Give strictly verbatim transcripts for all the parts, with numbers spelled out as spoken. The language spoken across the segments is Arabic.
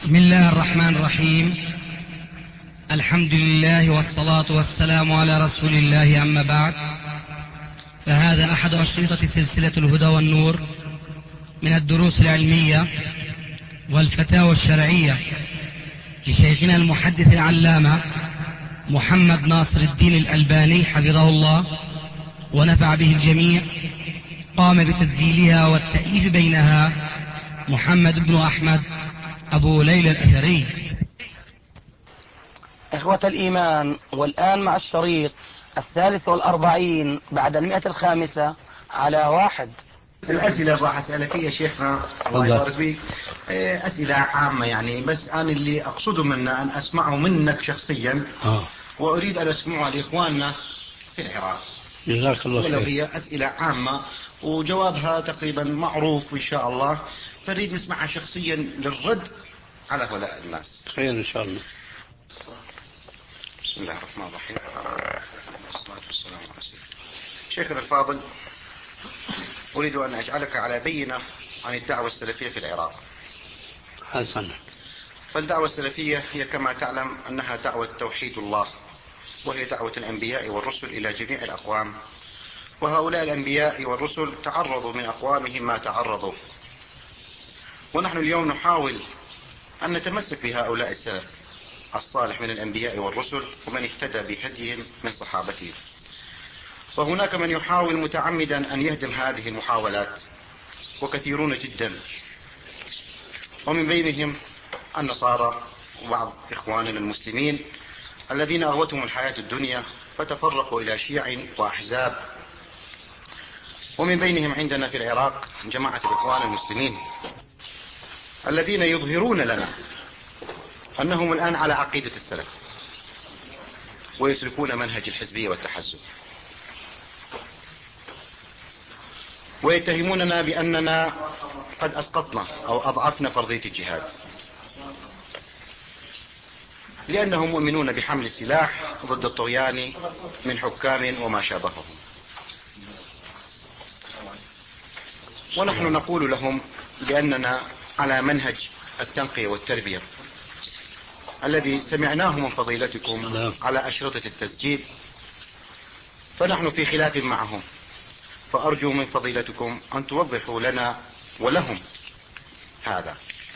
بسم الله الرحمن الرحيم. الحمد لله والصلاة والسلام على رسول الله، أما بعد، فهذا أحد أشرطة سلسلة الهدى والنور من الدروس العلمية والفتاوى الشرعية لشيخنا المحدث العلامة محمد ناصر الدين الألباني حفظه الله ونفع به الجميع. قام بتسجيلها والتأليف بينها محمد بن أحمد أبو ليلى الأثري. إخوة الإيمان، والآن مع الشريط الثالث والأربعين بعد المئة الخامسة على واحد. الأسئلة اللي راح أسألك يا شيخنا الله يبارك فيك أسئلة عامة، يعني بس أنا اللي أقصده منا أن أسمعه منك شخصيا آه. وأريد أن أسمعها لإخواننا في العراق. جزاك الله ولو خير. هي أسئلة عامة وجوابها تقريبا معروف إن شاء الله، فنريد نسمعها شخصيا للرد على هؤلاء الناس. خير إن شاء الله. بسم الله الرحمن الرحيم، والصلاة والسلام على سيدنا شيخنا الفاضل. أريد أن أجعلك على بينة عن الدعوة السلفية في العراق. حسنا. فالدعوة السلفية هي كما تعلم أنها دعوة توحيد الله، وهي دعوة الأنبياء والرسل إلى جميع الأقوام، وهؤلاء الأنبياء والرسل تعرضوا من أقوامهم ما تعرضوا، ونحن اليوم نحاول أن نتمسك بهؤلاء السلف الصالح من الأنبياء والرسل ومن اهتدى بهديهم من صحابتهم. وهناك من يحاول متعمدا أن يهدم هذه المحاولات، وكثيرون جدا، ومن بينهم النصارى وبعض إخواننا المسلمين الذين أغوتهم الحياة الدنيا فتفرقوا إلى شيع وأحزاب. ومن بينهم عندنا في العراق جماعة الإخوان المسلمين الذين يظهرون لنا أنهم الآن على عقيدة السلف ويسلكون منهج الحزبية والتحزب، ويتهموننا بأننا قد أسقطنا أو أضعفنا فرضية الجهاد، لأنهم مؤمنون بحمل السلاح ضد الطغيان من حكام وما شابههم. ونحن نقول لهم بأننا على منهج التنقية والتربية الذي سمعناه من فضيلتكم على أشرطة التسجيل، فنحن في خلاف معهم، فأرجو من فضيلتكم أن توضحوا لنا ولهم هذا.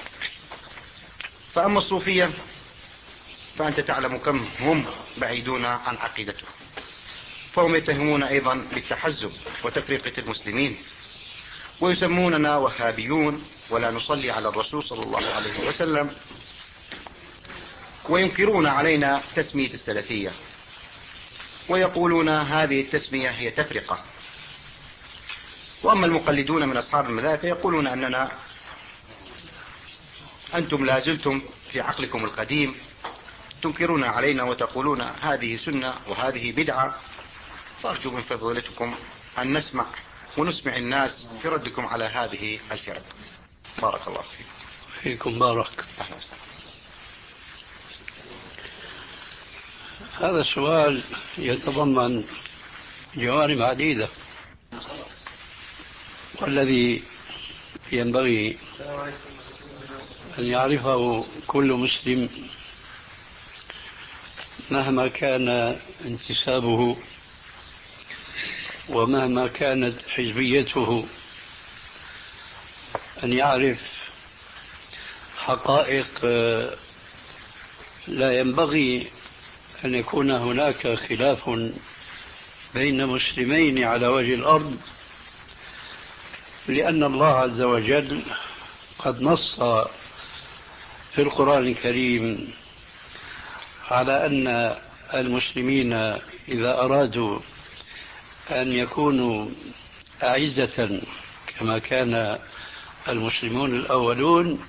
فأما الصوفية فأنت تعلم كم هم بعيدون عن عقيدته، فهم يتهمون أيضا بالتحزب وتفرقة المسلمين، ويسموننا وهابيون ولا نصلي على الرسول صلى الله عليه وسلم، وينكرون علينا تسمية السلفية، ويقولون هذه التسمية هي تفرقة. وأما المقلدون من أصحاب المذاهب فيقولون أننا أنتم لازلتم في عقلكم القديم، تنكرون علينا وتقولون هذه سنة وهذه بدعة. فأرجو من فضيلتكم أن نسمع ونسمع الناس في ردكم على هذه الفرق. بارك الله فيكم. فيكم بارك. أهلا وسهلا. هذا السؤال يتضمن جوانب عديدة، والذي ينبغي أن يعرفه كل مسلم مهما كان انتسابه ومهما كانت حزبيته، أن يعرف حقائق لا ينبغي أن يكون هناك خلاف بين مسلمين على وجه الأرض، لأن الله عز وجل قد نص في القرآن الكريم على أن المسلمين إذا أرادوا أن يكونوا أعزة كما كان المسلمون الأولون،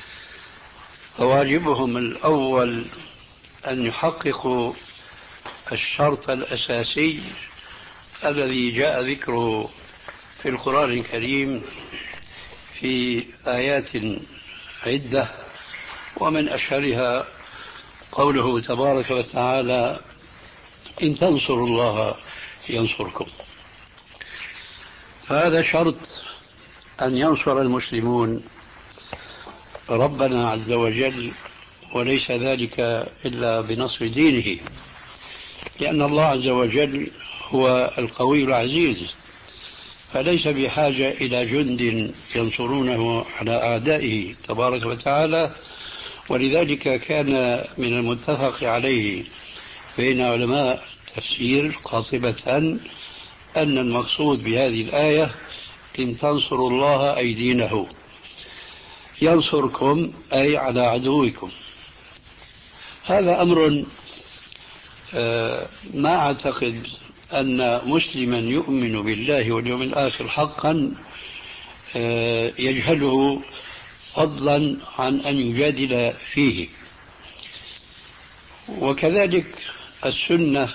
فواجبهم الأول أن يحققوا الشرط الأساسي الذي جاء ذكره في القرآن الكريم في آيات عدة، ومن أشهرها قوله تبارك وتعالى: إن تنصروا الله ينصركم. فهذا شرط أن ينصر المسلمون ربنا عز وجل، وليس ذلك إلا بنصر دينه، لأن الله عز وجل هو القوي العزيز، فليس بحاجة إلى جند ينصرونه على أعدائه تبارك وتعالى. ولذلك كان من المتفق عليه بين علماء التفسير قاطبة أن المقصود بهذه الآية إن تنصروا الله أي دينه، ينصركم أي على عدوكم. هذا أمر ما أعتقد أن مسلما يؤمن بالله واليوم الآخر حقا يجهله، فضلا عن أن يجادل فيه. وكذلك السنة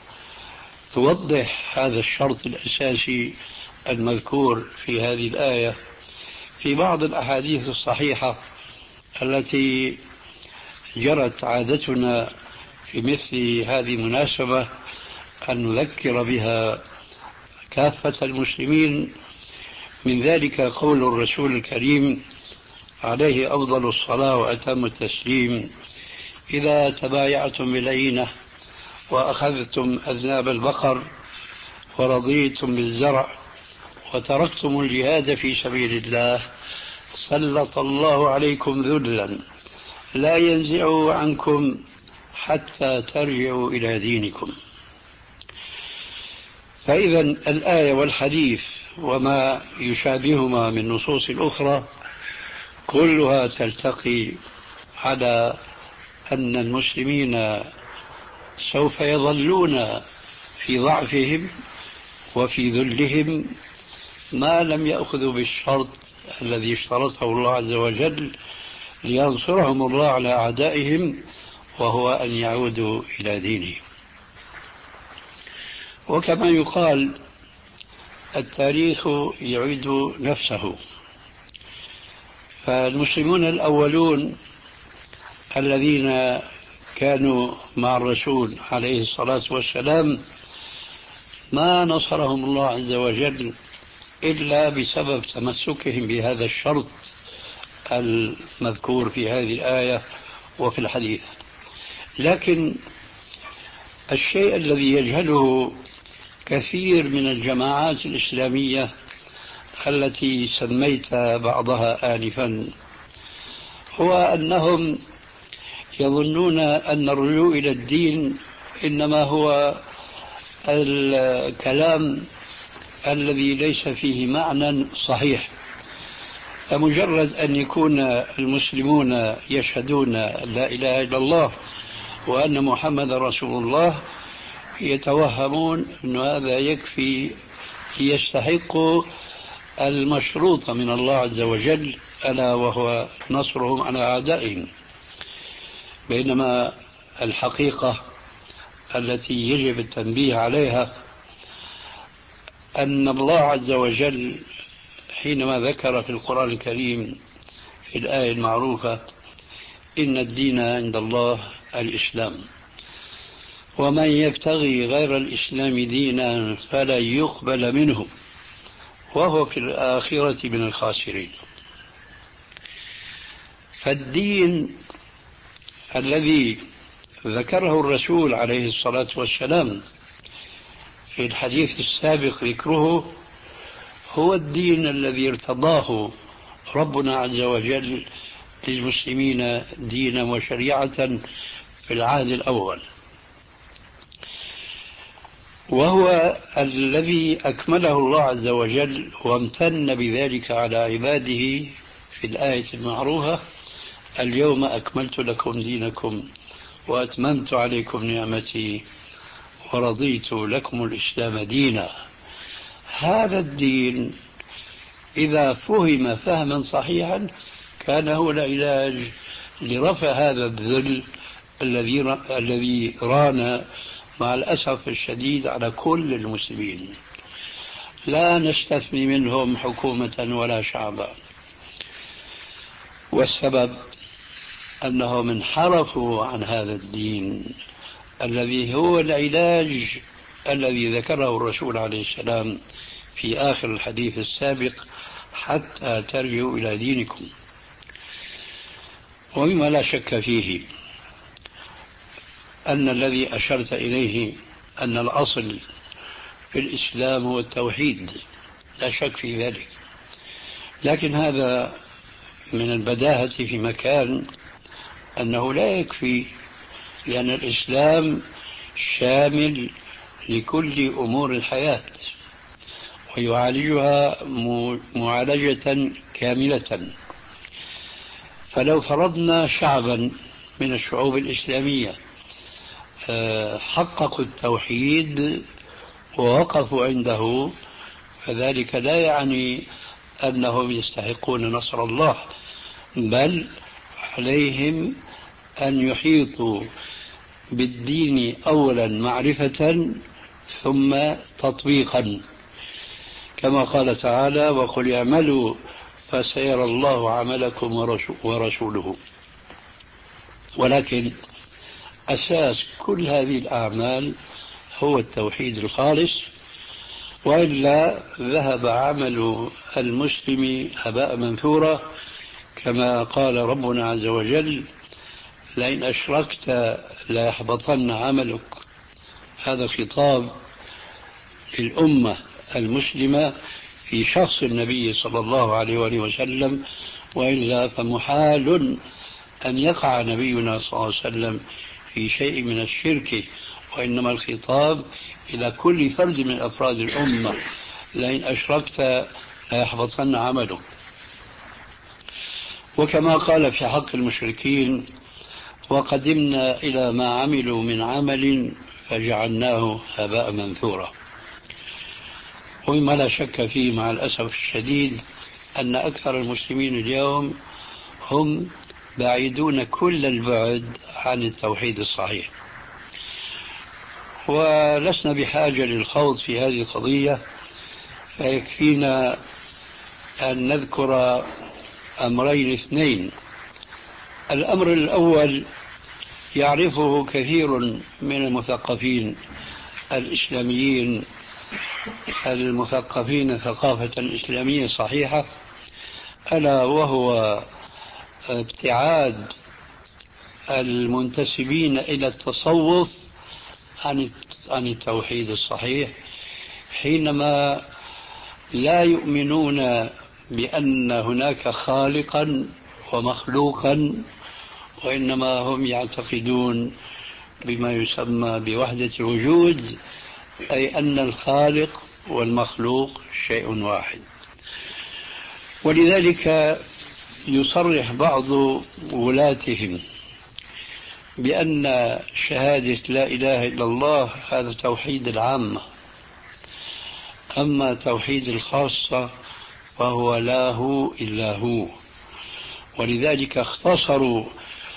توضح هذا الشرط الأساسي المذكور في هذه الآية في بعض الأحاديث الصحيحة التي جرت عادتنا في مثل هذه المناسبة أن نذكر بها كافة المسلمين. من ذلك قول الرسول الكريم عليه أفضل الصلاة وأتم التسليم: إذا تبايعتم بالعينة وأخذتم أذناب البقر ورضيتم بالزرع وتركتم الجهاد في سبيل الله سلط الله عليكم ذلا لا ينزعه عنكم حتى ترجعوا إلى دينكم. فإذا الآية والحديث وما يشابههما من نصوص أخرى كلها تلتقي على أن المسلمين سوف يظلون في ضعفهم وفي ذلهم ما لم يأخذوا بالشرط الذي اشترطه الله عز وجل لينصرهم الله على أعدائهم، وهو أن يعودوا إلى دينه. وكما يقال التاريخ يعيد نفسه، فالمسلمون الأولون الذين كانوا مع الرسول عليه الصلاة والسلام ما نصرهم الله عز وجل إلا بسبب تمسكهم بهذا الشرط المذكور في هذه الآية وفي الحديث. لكن الشيء الذي يجهله كثير من الجماعات الإسلامية التي سميت بعضها آنفا هو أنهم يظنون أن الرجوع إلى الدين إنما هو الكلام الذي ليس فيه معنى صحيح. فمجرد أن يكون المسلمون يشهدون لا إله إلا الله وأن محمد رسول الله يتوهمون أن هذا يكفي ليستحقوا المشروط من الله عز وجل، ألا وهو نصرهم على أعدائهم. بينما الحقيقة التي يجب التنبيه عليها أن الله عز وجل حينما ذكر في القرآن الكريم في الآية المعروفة إن الدين عند الله الإسلام ومن يبتغي غير الإسلام دينا فلا يقبل منه وهو في الآخرة من الخاسرين. فالدين الذي ذكره الرسول عليه الصلاة والسلام في الحديث السابق ذكره هو الدين الذي ارتضاه ربنا عز وجل للمسلمين دينا وشريعة في العهد الأول، وهو الذي أكمله الله عز وجل وامتن بذلك على عباده في الآية المعروفة: اليوم أكملت لكم دينكم وأتممت عليكم نعمتي ورضيت لكم الإسلام دينا. هذا الدين إذا فهم فهما صحيحا كان هو العلاج لرفع هذا الذل الذي الذي ران مع الأسف الشديد على كل المسلمين، لا نستثني منهم حكومة ولا شعبا. والسبب أنهم انحرفوا عن هذا الدين الذي هو العلاج الذي ذكره الرسول عليه السلام في آخر الحديث السابق: حتى ترجعوا إلى دينكم. ومما لا شك فيه أن الذي أشرت إليه أن الأصل في الإسلام هو التوحيد، لا شك في ذلك، لكن هذا من البداهة في مكان أنه لا يكفي، لأن الإسلام شامل لكل أمور الحياة ويعالجها معالجة كاملة. فلو فرضنا شعبا من الشعوب الإسلامية حققوا التوحيد ووقفوا عنده، فذلك لا يعني أنهم يستحقون نصر الله، بل عليهم أن يحيطوا بالدين أولا معرفة ثم تطبيقا، كما قال تعالى: وقل اعملوا فسيرى الله عملكم ورسوله. ولكن أساس كل هذه الأعمال هو التوحيد الخالص، وإلا ذهب عمل المسلم هباء منثورا، كما قال ربنا عز وجل: لئن أشركت ليحبطن عملك. هذا خطاب للأمة المسلمة في شخص النبي صلى الله عليه وآله وسلم، وإلا فمحال أن يقع نبينا صلى الله عليه وسلم في شيء من الشرك، وإنما الخطاب إلى كل فرد من أفراد الأمة: لئن أشركت ليحبطن عملك. وكما قال في حق المشركين: وقدمنا إلى ما عملوا من عمل فجعلناه هباء منثورا. ومما لا شك فيه مع الأسف الشديد أن أكثر المسلمين اليوم هم بعيدون كل البعد عن التوحيد الصحيح، ولسنا بحاجة للخوض في هذه القضية، فيكفينا أن نذكر أمرين اثنين. الأمر الأول يعرفه كثير من المثقفين الإسلاميين المثقفين ثقافة إسلامية صحيحة، ألا وهو ابتعاد المنتسبين إلى التصوف عن التوحيد الصحيح، حينما لا يؤمنون بأن هناك خالقا ومخلوقا، وإنما هم يعتقدون بما يسمى بوحدة الوجود، أي أن الخالق والمخلوق شيء واحد. ولذلك يصرح بعض ولاتهم بأن شهادة لا إله إلا الله هذا توحيد العامة، أما توحيد الخاصة فهو لا هو إلا هو. ولذلك اختصروا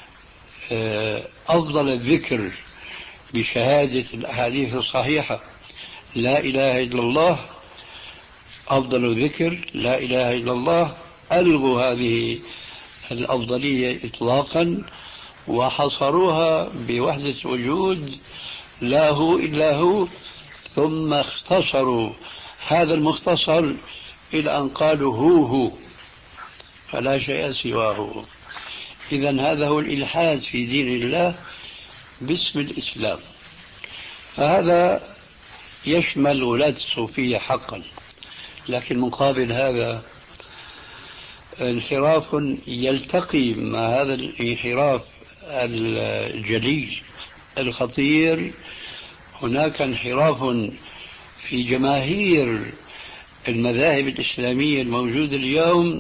أفضل الذكر بشهادة الأحاديث الصحيحة لا إله إلا الله، أفضل ذكر لا إله إلا الله، ألغوا هذه الأفضلية إطلاقا وحصروها بوحدة وجود لا هو إلا هو، ثم اختصروا هذا المختصر إلى أن قالوا هو هو فلا شيء سواه. إذن هذا هو الإلحاد في دين الله باسم الإسلام. فهذا يشمل ولاة الصوفية حقا، لكن مقابل هذا انحراف يلتقي مع هذا الانحراف الجلي الخطير. هناك انحراف في جماهير المذاهب الإسلامية الموجودة اليوم،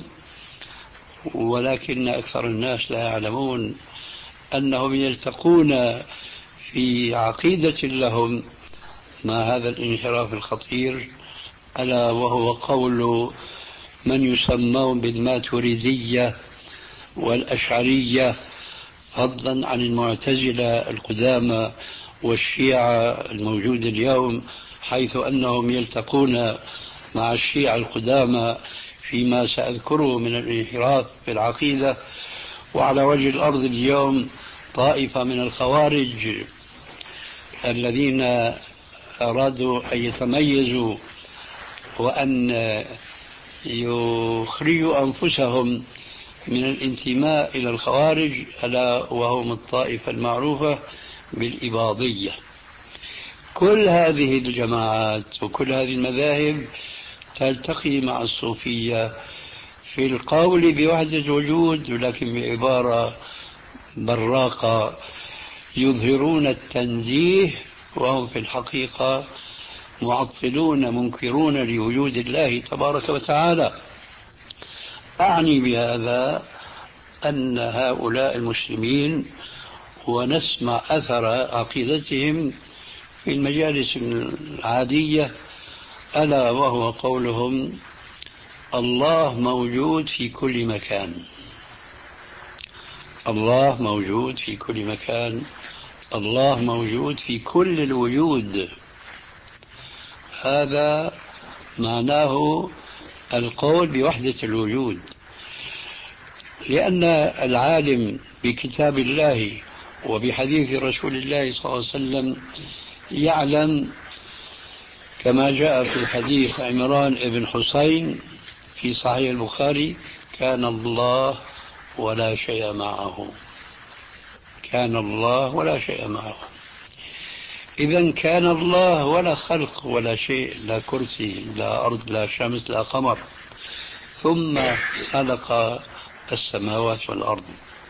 ولكن أكثر الناس لا يعلمون أنهم يلتقون في عقيدة لهم مع هذا الانحراف الخطير، ألا وهو قول من يسمون بالماتريدية والأشعرية، فضلا عن المعتزلة القدامى والشيعة الموجود اليوم، حيث أنهم يلتقون مع الشيعة القدامى فيما سأذكره من الانحراف في العقيدة. وعلى وجه الأرض اليوم طائفة من الخوارج الذين أرادوا أن يتميزوا وأن يخرجوا أنفسهم من الانتماء إلى الخوارج، ألا وهم الطائفة المعروفة بالإباضية. كل هذه الجماعات وكل هذه المذاهب تلتقي مع الصوفية في القول بوحدة الوجود، ولكن بعبارة براقة، يظهرون التنزيه وهم في الحقيقة معطلون منكرون لوجود الله تبارك وتعالى. أعني بهذا أن هؤلاء المسلمين ونسمع أثر عقيدتهم في المجالس العادية، ألا وهو قولهم الله موجود في كل مكان، الله موجود في كل مكان، الله موجود في كل الوجود. هذا معناه القول بوحدة الوجود، لأن العالم بكتاب الله وبحديث رسول الله صلى الله عليه وسلم يعلم كما جاء في حديث عمران بن حسين في صحيح البخاري: كان الله ولا شيء معه، كان الله ولا شيء معه. إذن كان الله ولا خلق ولا شيء، لا كرسي لا أرض لا شمس لا قمر، ثم خلق السماوات والأرض.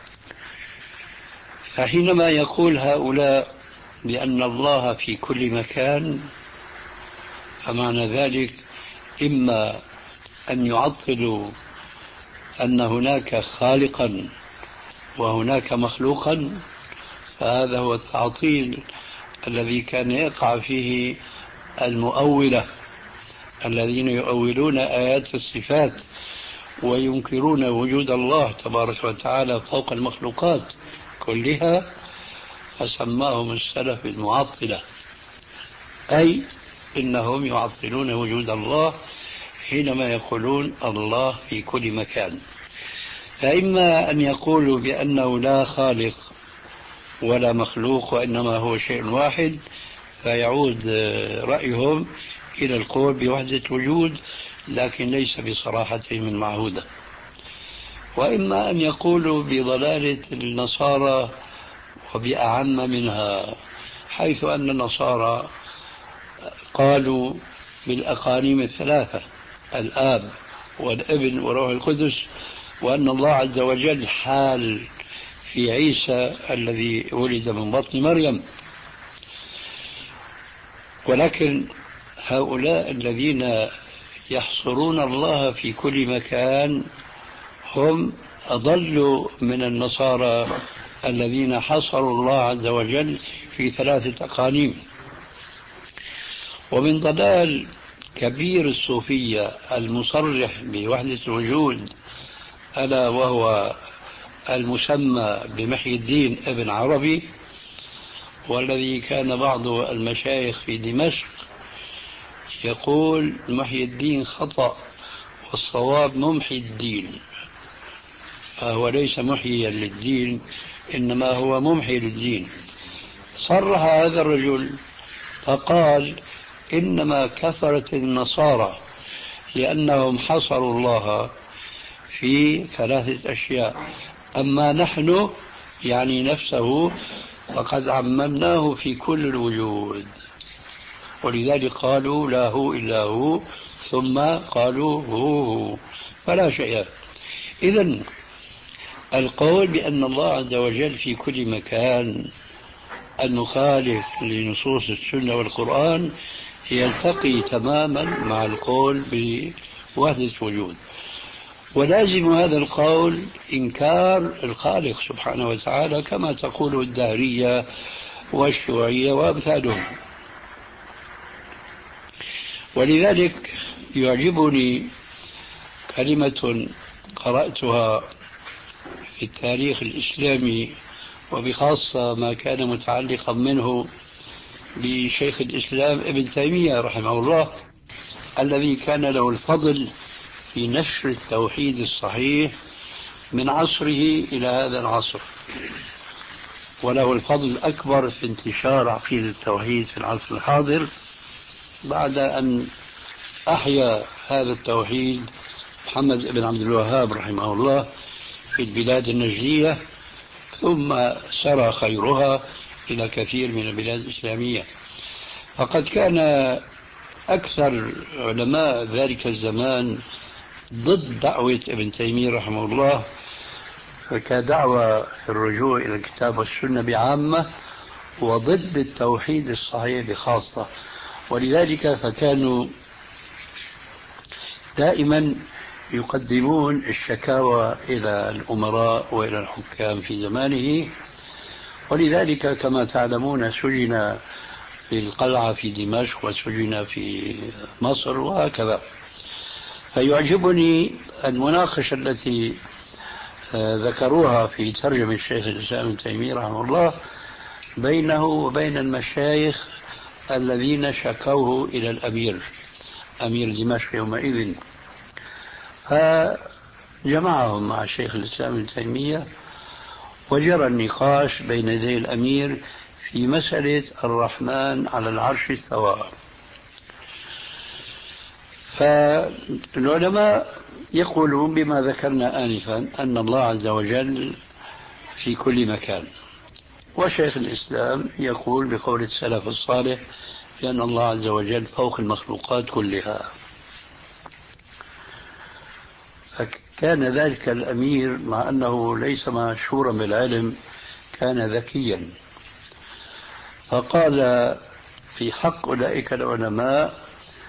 فحينما يقول هؤلاء بأن الله في كل مكان، فمعنى ذلك إما أن يعطلوا أن هناك خالقا وهناك مخلوقا، فهذا هو التعطيل الذي كان يقع فيه المؤولة الذين يؤولون آيات الصفات وينكرون وجود الله تبارك وتعالى فوق المخلوقات كلها، فسماهم السلف المعطلة، أي إنهم يعطلون وجود الله حينما يقولون الله في كل مكان. فإما أن يقولوا بأنه لا خالق ولا مخلوق وإنما هو شيء واحد، فيعود رأيهم إلى القول بوحدة الوجود، لكن ليس بصراحتهم المعهودة. وإما أن يقولوا بضلالة النصارى وبأعم منها، حيث أن النصارى قالوا بالأقانيم الثلاثة: الآب والابن وروح القدس، وأن الله عز وجل حال في عيسى الذي ولد من بطن مريم. ولكن هؤلاء الذين يحصرون الله في كل مكان هم أضلوا من النصارى الذين حصروا الله عز وجل في ثلاثة أقانيم. ومن ضلال كبير الصوفية المصرح بوحدة الوجود، ألا وهو المسمى بمحي الدين ابن عربي، والذي كان بعض المشايخ في دمشق يقول محي الدين خطأ والصواب ممحي الدين، فهو ليس محيا للدين إنما هو ممحي للدين. صرح هذا الرجل فقال: إنما كفرت النصارى لأنهم حصروا الله في ثلاثة أشياء، أما نحن يعني نفسه فقد عممناه في كل الوجود، ولذلك قالوا لا هو إلا هو، ثم قالوا هو هو فلا شيء. إذن القول بأن الله عز وجل في كل مكان المخالف لنصوص السنة والقرآن يلتقي تماما مع القول بوحدة الوجود، ولازم هذا القول إنكار الخالق سبحانه وتعالى كما تقول الدهرية والشيوعية وأمثالهم. ولذلك يعجبني كلمة قرأتها في التاريخ الإسلامي، وبخاصة ما كان متعلقا منه بشيخ الإسلام ابن تيمية رحمه الله، الذي كان له الفضل في نشر التوحيد الصحيح من عصره إلى هذا العصر، وله الفضل الأكبر في انتشار عقيدة التوحيد في العصر الحاضر، بعد أن أحيا هذا التوحيد محمد بن عبد الوهاب رحمه الله في البلاد النجدية، ثم سرى خيرها إلى كثير من البلاد الإسلامية. فقد كان أكثر علماء ذلك الزمان ضد دعوة ابن تيمية رحمه الله كدعوة الرجوع إلى الكتاب والسنة بعامة، وضد التوحيد الصحيح بخاصة. ولذلك فكانوا دائما يقدمون الشكاوى إلى الأمراء وإلى الحكام في زمانه. ولذلك كما تعلمون سجن في القلعة في دمشق وسجن في مصر وهكذا. فيعجبني المناقشة التي ذكروها في ترجمة الشيخ الإسلام ابن تيمية رحمه الله بينه وبين المشايخ الذين شكوه إلى الأمير أمير دمشق يومئذ، فجمعهم مع الشيخ الإسلام ابن تيمية وجرى النقاش بين يدي الأمير في مسألة الرحمن على العرش استوى. فالعلماء يقولون بما ذكرنا آنفا أن الله عز وجل في كل مكان، وشيخ الإسلام يقول بقول السلف الصالح لأن الله عز وجل فوق المخلوقات كلها. فكان ذلك الأمير مع أنه ليس مشهورا بالعلم كان ذكيا، فقال في حق أولئك العلماء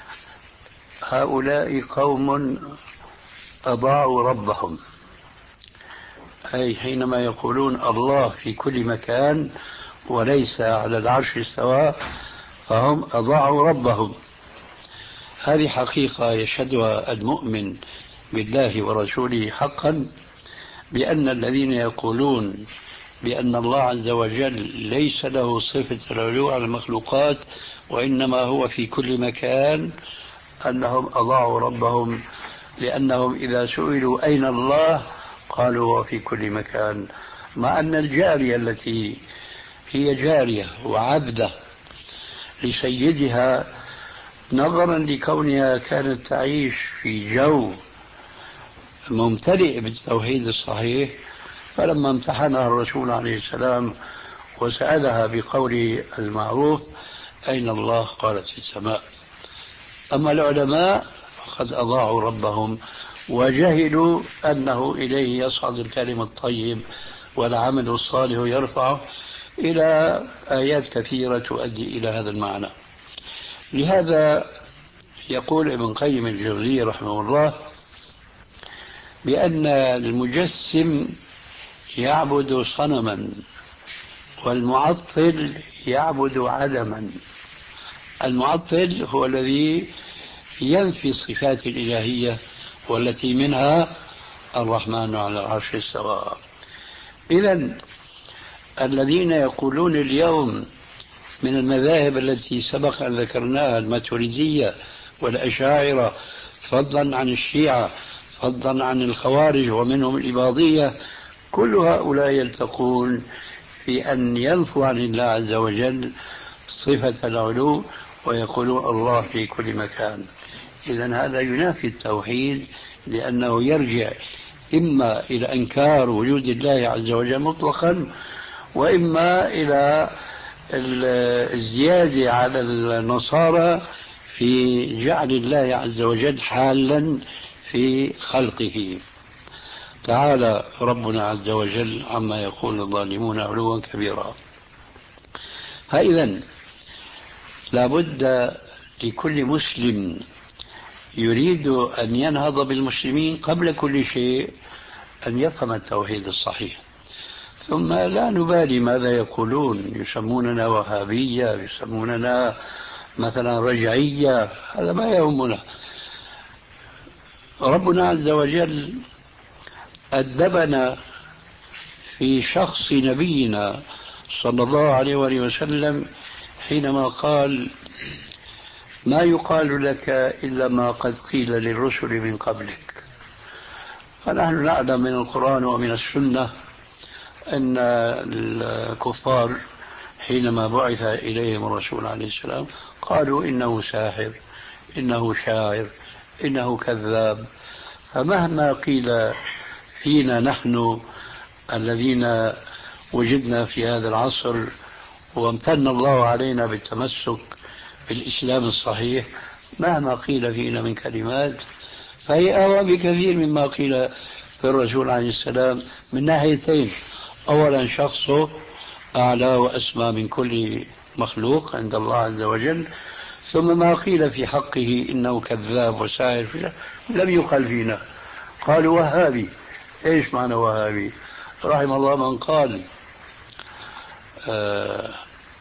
هؤلاء قوم أضاعوا ربهم، أي حينما يقولون الله في كل مكان وليس على العرش استوى فهم أضاعوا ربهم. هذه حقيقة يشهدها المؤمن بالله ورسوله حقا، بأن الذين يقولون بأن الله عز وجل ليس له صفة العلو على المخلوقات وإنما هو في كل مكان أنهم أضاعوا ربهم، لأنهم إذا سئلوا أين الله قالوا هو في كل مكان، مع أن الجارية التي هي جارية وعبدة لسيدها نظرا لكونها كانت تعيش في جو ممتلئ بالتوحيد الصحيح، فلما امتحنها الرسول عليه السلام وسألها بقول المعروف أين الله قالت في السماء. أما العلماء قد أضاعوا ربهم وجهلوا أنه إليه يصعد الكلم الطيب والعمل الصالح يرفعه، إلى آيات كثيرة تؤدي إلى هذا المعنى. لهذا يقول ابن قيم الجوزية رحمه الله بأن المجسم يعبد صنما والمعطل يعبد عدما. المعطل هو الذي ينفي الصفات الإلهية والتي منها الرحمن على العرش استوى. إذن الذين يقولون اليوم من المذاهب التي سبق أن ذكرناها الماتريدية والأشاعرة فضلا عن الشيعة فضلا عن الخوارج ومنهم الإباضية، كل هؤلاء يلتقون في أن ينفوا عن الله عز وجل صفة العلو ويقولون الله في كل مكان. إذن هذا ينافي التوحيد، لأنه يرجع إما إلى إنكار وجود الله عز وجل مطلقا، وإما إلى الزيادة على النصارى في جعل الله عز وجل حالا في خلقه. تعالى ربنا عز وجل عما يقول الظالمون علوا كبيرا. فإذا لابد لكل مسلم يريد أن ينهض بالمسلمين قبل كل شيء أن يفهم التوحيد الصحيح، ثم لا نبالي ماذا يقولون، يسموننا وهابية، يسموننا مثلا رجعية، هذا ما يهمنا. ربنا عز وجل أدبنا في شخص نبينا صلى الله عليه وآله وسلم حينما قال ما يقال لك إلا ما قد قيل للرسل من قبلك. فنحن نعلم من القرآن ومن السنة أن الكفار حينما بعث إليهم الرسول عليه السلام قالوا إنه ساحر، إنه شاعر، إنه كذاب. فمهما قيل فينا نحن الذين وجدنا في هذا العصر وامتن الله علينا بالتمسك بالإسلام الصحيح، مهما قيل فينا من كلمات فهي أهوى بكثير مما قيل في الرسول عليه السلام من ناحيتين: أولا شخصه أعلى وأسمى من كل مخلوق عند الله عز وجل، ثم ما قيل في حقه إنه كذاب وساحر لم يقل فينا. قالوا وهابي. إيش معنى وهابي؟ رحم الله من قال آه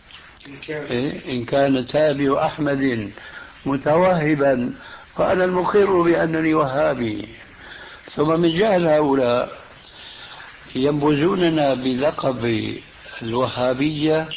إن كان تابع أحمد متوهبا فأنا المقر بأنني وهابي. ثم من جهل هؤلاء ينبذوننا بلقب الوهابية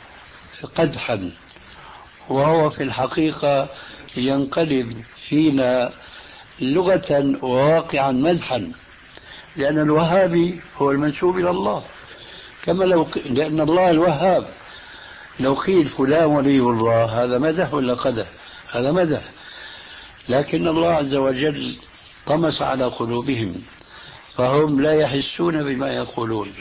قدحا، وهو في الحقيقة ينقلب فينا لغة وواقعا مدحا، لأن الوهابي هو المنسوب إلى الله، كما لو ق... لأن الله الوهاب. لو قيل فلان ولي الله هذا مدح ولا قدح؟ هذا مدح. لكن الله عز وجل طمس على قلوبهم فهم لا يحسون بما يقولون.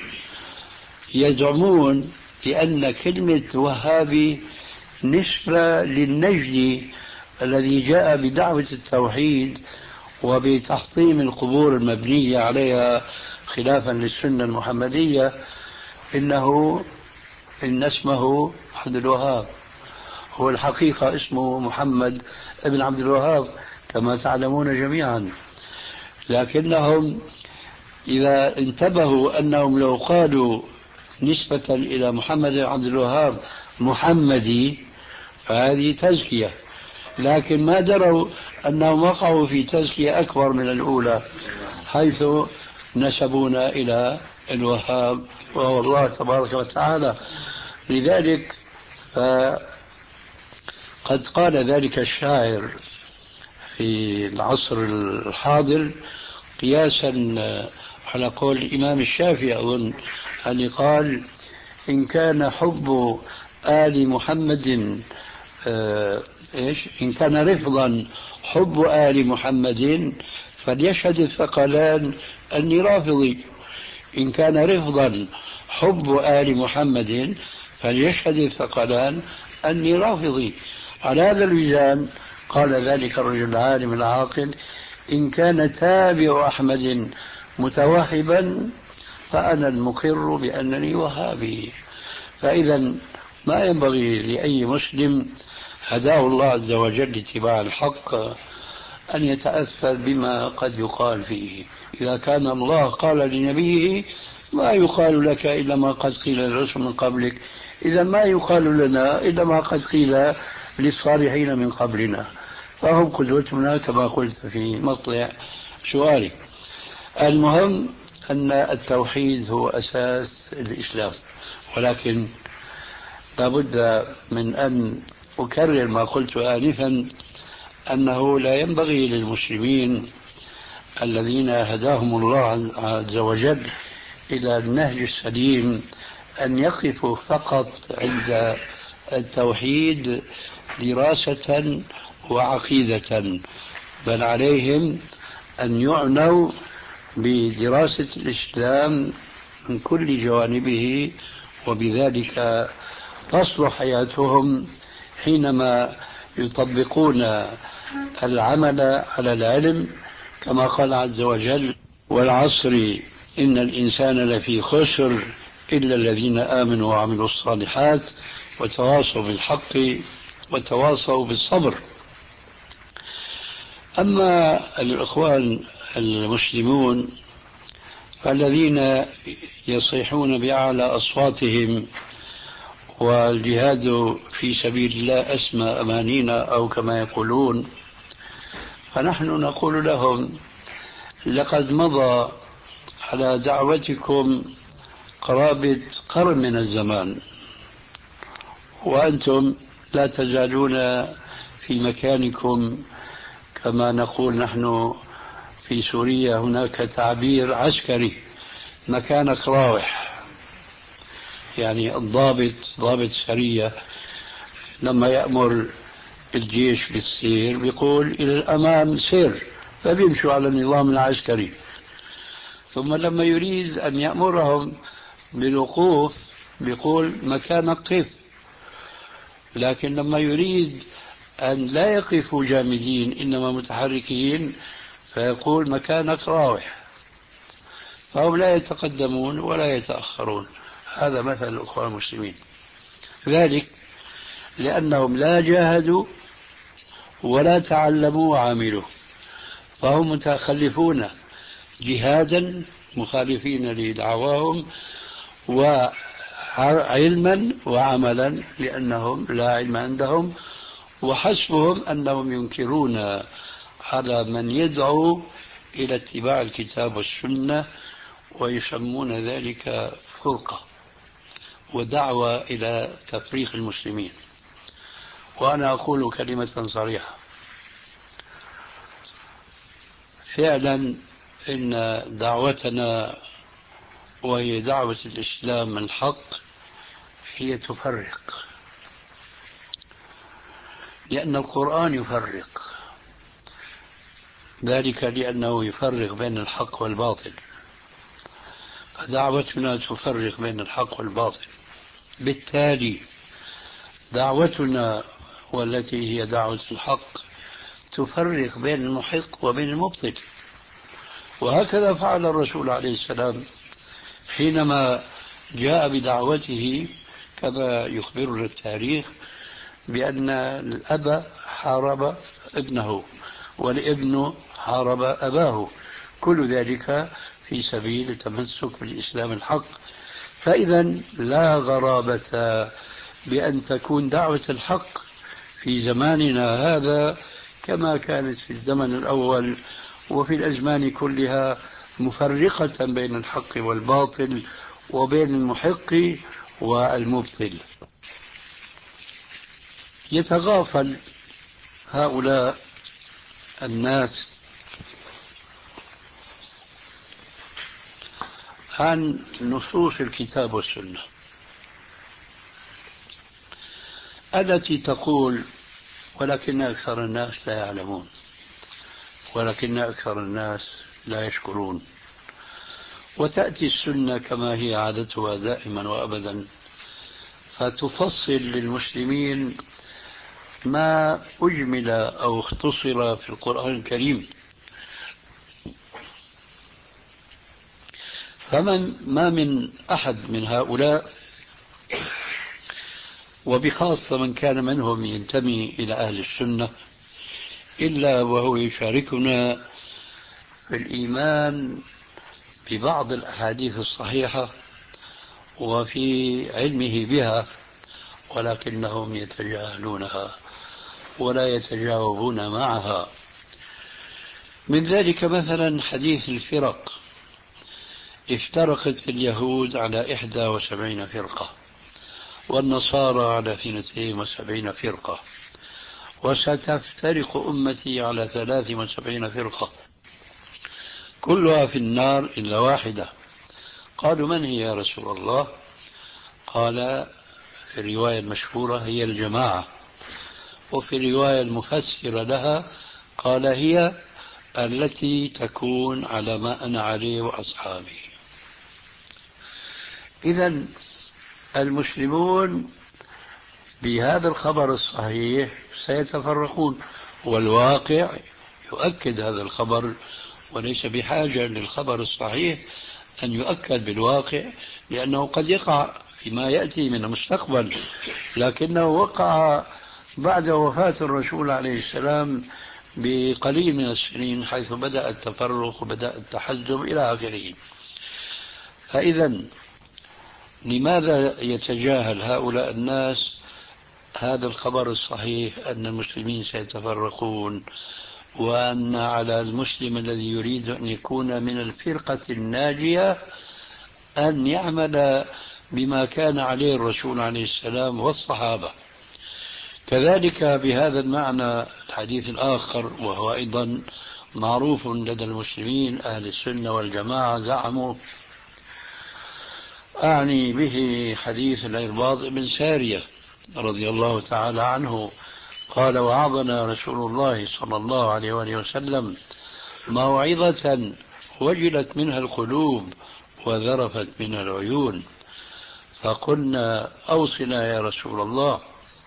يزعمون بأن كلمة وهابي نسبة للنجدي الذي جاء بدعوة التوحيد وبتحطيم القبور المبنية عليها خلافا للسنة المحمدية، إنه إن اسمه عبد الوهاب، هو الحقيقة اسمه محمد ابن عبد الوهاب كما تعلمون جميعا. لكنهم إذا انتبهوا أنهم لو قالوا نسبة إلى محمد بن عبد الوهاب محمدي فهذه تزكية، لكن ما دروا أنهم وقعوا في تزكية أكبر من الأولى حيث نسبونا إلى الوهاب وهو الله تبارك وتعالى. لذلك فقد قال ذلك الشاعر في العصر الحاضر قياسا على قول الإمام الشافعي أظن، اللي قال: إن كان حب آل محمد آه إيش إن كان رفضا حب آل محمد فليشهد الثقلان أني رافضي. إن كان رفضا حب آل محمد فليشهد الثقلان أني رافضي. على هذا الميزان قال ذلك الرجل العالم العاقل: إن كان تابع أحمد متوهبا فأنا المقر بأنني وهابي. فإذا ما ينبغي لأي مسلم هداه الله عز وجل لاتباع الحق أن يتأثر بما قد يقال فيه. إذا كان الله قال لنبيه: ما يقال لك إلا ما قد قيل للرسل من قبلك، إذا ما يقال لنا إلا ما قد قيل للصالحين من قبلنا، فهم قدوتنا كما قلت في مطلع سؤالي. المهم أن التوحيد هو أساس الإسلام، ولكن لابد من أن أكرر ما قلت آنفا، أنه لا ينبغي للمسلمين الذين هداهم الله عز وجل إلى النهج السليم أن يقفوا فقط عند التوحيد دراسة وعقيدة، بل عليهم أن يعنوا بدراسة الإسلام من كل جوانبه، وبذلك تصلح حياتهم حينما يطبقون العمل على العلم، كما قال عز وجل: والعصر إن الإنسان لفي خسر إلا الذين آمنوا وعملوا الصالحات وتواصوا بالحق وتواصوا بالصبر. أما الإخوان المسلمون فالذين يصيحون بأعلى أصواتهم والجهاد في سبيل الله أسمى أمانينا أو كما يقولون، فنحن نقول لهم: لقد مضى على دعوتكم قرابة قرن من الزمان وأنتم لا تزالون في مكانكم. كما نقول نحن في سوريا هناك تعبير عسكري: مكانك راوح. يعني الضابط ضابط سرية لما يأمر الجيش بالسير بيقول إلى الأمام سير، فبيمشوا على النظام العسكري. ثم لما يريد أن يأمرهم بالوقوف بيقول مكانك قف، لكن لما يريد أن لا يقفوا جامدين إنما متحركين فيقول مكانك راوح. فهم لا يتقدمون ولا يتأخرون. هذا مثل الأخوان المسلمين، ذلك لأنهم لا جاهدوا ولا تعلموا وعملوا، فهم متخلفون جهادا مخالفين لدعواهم، وعلما وعملا لأنهم لا علم عندهم، وحسبهم أنهم ينكرون على من يدعو إلى اتباع الكتاب والسنة، ويسمون ذلك فرقة ودعوة إلى تفريق المسلمين. وأنا أقول كلمة صريحة، فعلا إن دعوتنا وهي دعوة الإسلام الحق هي تفرق، لأن القرآن يفرق، ذلك لأنه يفرق بين الحق والباطل، فدعوتنا تفرق بين الحق والباطل. بالتالي دعوتنا والتي هي دعوة الحق تفرق بين المحق وبين المبطل. وهكذا فعل الرسول عليه السلام حينما جاء بدعوته، كما يخبرنا التاريخ بأن الأب حارب ابنه والابن حارب أباه، كل ذلك في سبيل التمسك بالإسلام الحق. فإذا لا غرابة بأن تكون دعوة الحق في زماننا هذا كما كانت في الزمن الأول وفي الأزمان كلها مفرقة بين الحق والباطل وبين المحق والمبطل. يتغافل هؤلاء الناس عن نصوص الكتاب والسنة التي تقول ولكن أكثر الناس لا يعلمون، ولكن أكثر الناس لا يشكرون. وتأتي السنة كما هي عادتها دائما وأبدا فتفصل للمسلمين ما أجمل أو اختصر في القرآن الكريم. فمن ما من أحد من هؤلاء، وبخاصة من كان منهم ينتمي إلى أهل السنة، إلا وهو يشاركنا في الإيمان ببعض الأحاديث الصحيحة وفي علمه بها، ولكنهم يتجاهلونها ولا يتجاوبون معها. من ذلك مثلا حديث الفرق. افترقت اليهود على إحدى وسبعين فرقة، والنصارى على اثنتين وسبعين فرقة، وستفترق أمتي على ثلاث وسبعين فرقة كلها في النار إلا واحدة. قالوا من هي يا رسول الله؟ قال في الرواية المشهورة هي الجماعة، وفي الرواية المفسرة لها قال هي التي تكون على ما أنا عليه وأصحابي. إذن المسلمون بهذا الخبر الصحيح سيتفرقون، والواقع يؤكد هذا الخبر، وليس بحاجة للخبر الصحيح أن يؤكد بالواقع، لأنه قد يقع فيما يأتي من المستقبل، لكنه وقع بعد وفاة الرسول عليه السلام بقليل من السنين، حيث بدأ التفرق وبدأ التحزب إلى آخره. فإذا لماذا يتجاهل هؤلاء الناس هذا الخبر الصحيح أن المسلمين سيتفرقون، وأن على المسلم الذي يريد أن يكون من الفرقة الناجية أن يعمل بما كان عليه الرسول عليه السلام والصحابة. كذلك بهذا المعنى الحديث الآخر، وهو أيضا معروف لدى المسلمين أهل السنة والجماعة، زعموا أعني به حديث العرباض بن سارية رضي الله تعالى عنه قال وعظنا رسول الله صلى الله عليه وآله وسلم موعظة وجلت منها القلوب وذرفت منها العيون، فقلنا أوصنا يا رسول الله.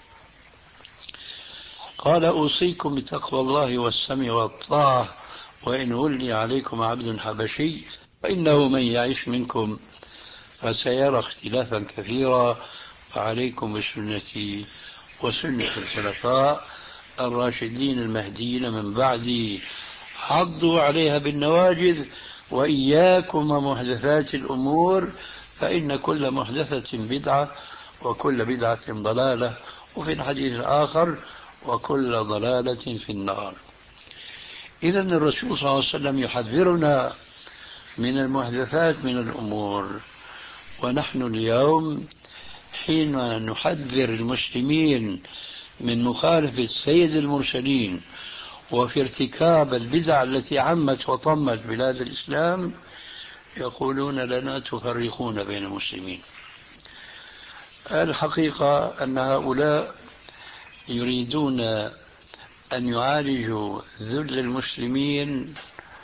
قال أوصيكم بتقوى الله والسمع والطاعة، وإن ولي عليكم عبد حبشي فإنه من يعيش منكم فسيرى اختلافا كثيرا، فعليكم بسنتي وسنة الخلفاء الراشدين المهديين من بعدي، عضوا عليها بالنواجذ، وإياكم ومحدثات الأمور، فإن كل محدثة بدعة وكل بدعة ضلالة، وفي الحديث الآخر وكل ضلالة في النار. إذن الرسول صلى الله عليه وسلم يحذرنا من المحدثات من الأمور، ونحن اليوم حين نحذر المسلمين من مخالفة سيد المرسلين وفي ارتكاب البدع التي عمت وطمت بلاد الإسلام، يقولون لنا تفرقون بين المسلمين. الحقيقة أن هؤلاء يريدون أن يعالجوا ذل المسلمين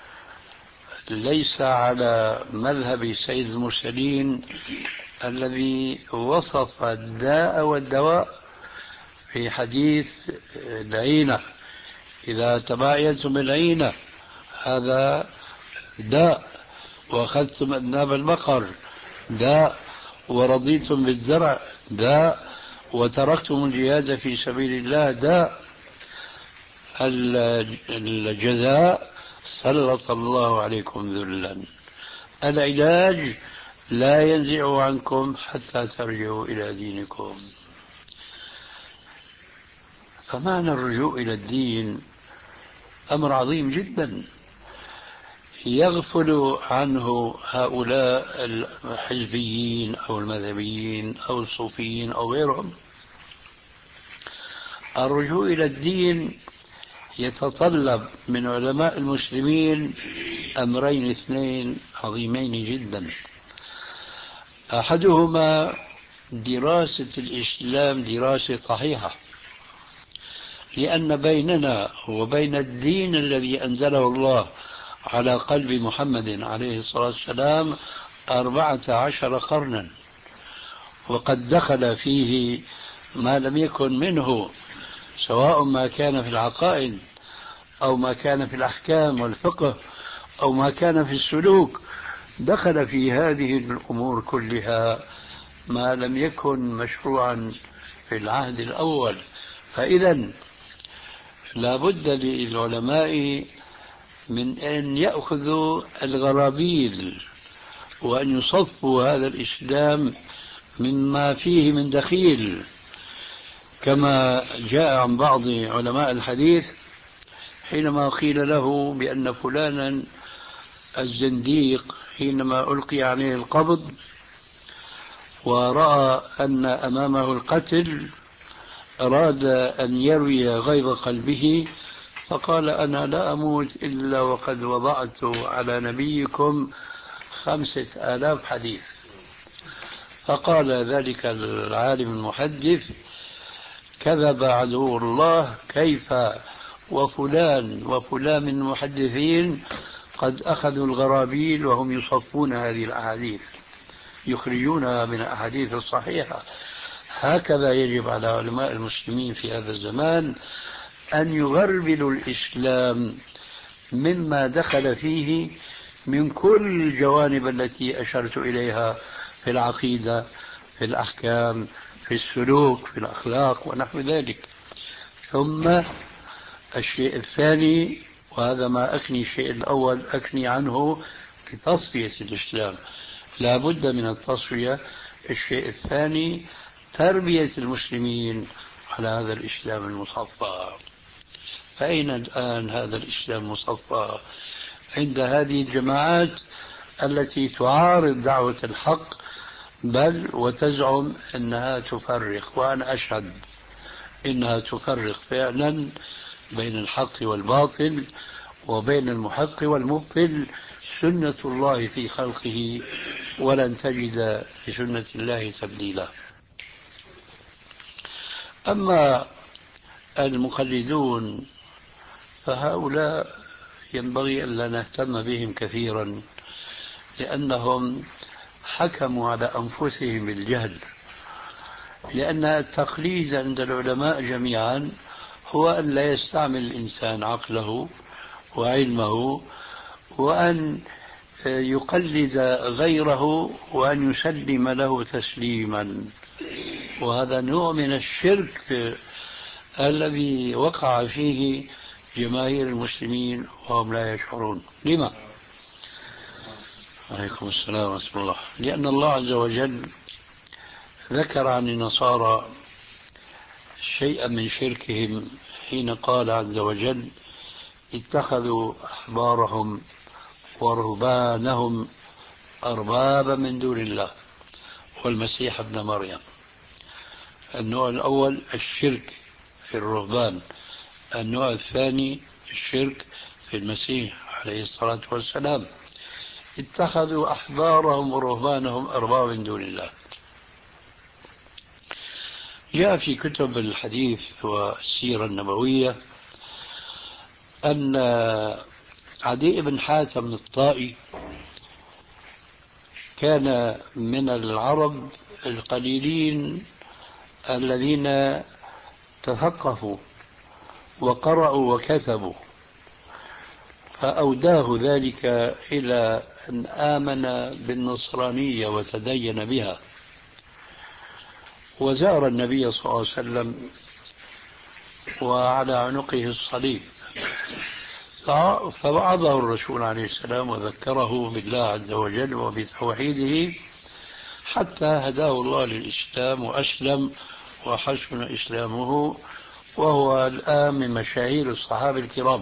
ليس على مذهب سيد المرسلين الذي وصف الداء والدواء في حديث العينة: إذا تبايعتم العينة هذا داء، وأخذتم أذناب البقر داء، ورضيتم بالزرع داء، وتركتم الجهاد في سبيل الله داء. الجزاء سلط الله عليكم ذلا، العلاج لا ينزع عنكم حتى ترجعوا إلى دينكم. فمعنى الرجوع إلى الدين أمر عظيم جدا يغفل عنه هؤلاء الحزبيين أو المذهبيين أو الصوفيين أو غيرهم. الرجوع إلى الدين يتطلب من علماء المسلمين أمرين اثنين عظيمين جدا: أحدهما دراسة الإسلام دراسة صحيحة، لأن بيننا وبين الدين الذي أنزله الله على قلب محمد عليه الصلاة والسلام أربعة عشر قرنا، وقد دخل فيه ما لم يكن منه، سواء ما كان في العقائد أو ما كان في الأحكام والفقه أو ما كان في السلوك. دخل في هذه الأمور كلها ما لم يكن مشروعا في العهد الأول. فإذا لا بد للعلماء من أن يأخذوا الغرابيل وأن يصفوا هذا الإسلام مما فيه من دخيل، كما جاء عن بعض علماء الحديث حينما قيل له بأن فلانا الزنديق حينما ألقي عليه القبض ورأى أن أمامه القتل أراد أن يروي غيظ قلبه، فقال: أنا لا أموت إلا وقد وضعت على نبيكم خمسة آلاف حديث. فقال ذلك العالم المحدث: كذب عدو الله، كيف وفلان وفلان من المحدثين قد أخذوا الغرابيل وهم يصفون هذه الأحاديث يخرجونها من الأحاديث الصحيحة. هكذا يجب على علماء المسلمين في هذا الزمان أن يغربلوا الإسلام مما دخل فيه من كل الجوانب التي أشرت إليها في العقيدة، في الأحكام، في السلوك، في الأخلاق ونحو ذلك. ثم الشيء الثاني، وهذا ما أكني الشيء الأول أكني عنه بتصفية الإسلام، لا بد من التصفية. الشيء الثاني تربية المسلمين على هذا الإسلام المصفى. فأين الآن هذا الإسلام المصفى؟ عند هذه الجماعات التي تعارض دعوة الحق، بل وتزعم أنها تفرق، وأنا أشهد إنها تفرق فعلا بين الحق والباطل وبين المحق والمبطل. سنة الله في خلقه، ولن تجد لسنة الله تبديلا. أما المقلدون فهؤلاء ينبغي أن لا نهتم بهم كثيرا، لأنهم حكموا على أنفسهم بالجهل. لأن التقليد عند العلماء جميعا هو أن لا يستعمل الإنسان عقله وعلمه، وأن يقلد غيره وأن يسلم له تسليما. وهذا نوع من الشرك الذي وقع فيه جماهير المسلمين وهم لا يشعرون. لما؟ عليكم السلام ورحمة الله. لأن الله عز وجل ذكر عن النصارى شيئا من شركهم حين قال عز وجل: اتخذوا أحبارهم ورهبانهم أربابا من دون الله والمسيح ابن مريم. النوع الأول الشرك في الرهبان، النوع الثاني الشرك في المسيح عليه الصلاة والسلام. اتخذوا أحبارهم ورهبانهم أربابا من دون الله. جاء في كتب الحديث والسيرة النبوية أن عدي بن حاتم الطائي كان من العرب القليلين الذين تثقفوا وقرأوا وكتبوا، فأوداه ذلك إلى أن آمن بالنصرانية وتدين بها، وزار النبي صلى الله عليه وسلم وعلى عنقه الصليب، فوعظه الرسول عليه السلام وذكره بالله عز وجل وبتوحيده حتى هداه الله للإسلام وأسلم وحسن إسلامه، وهو الآن من مشاهير الصحابة الكرام.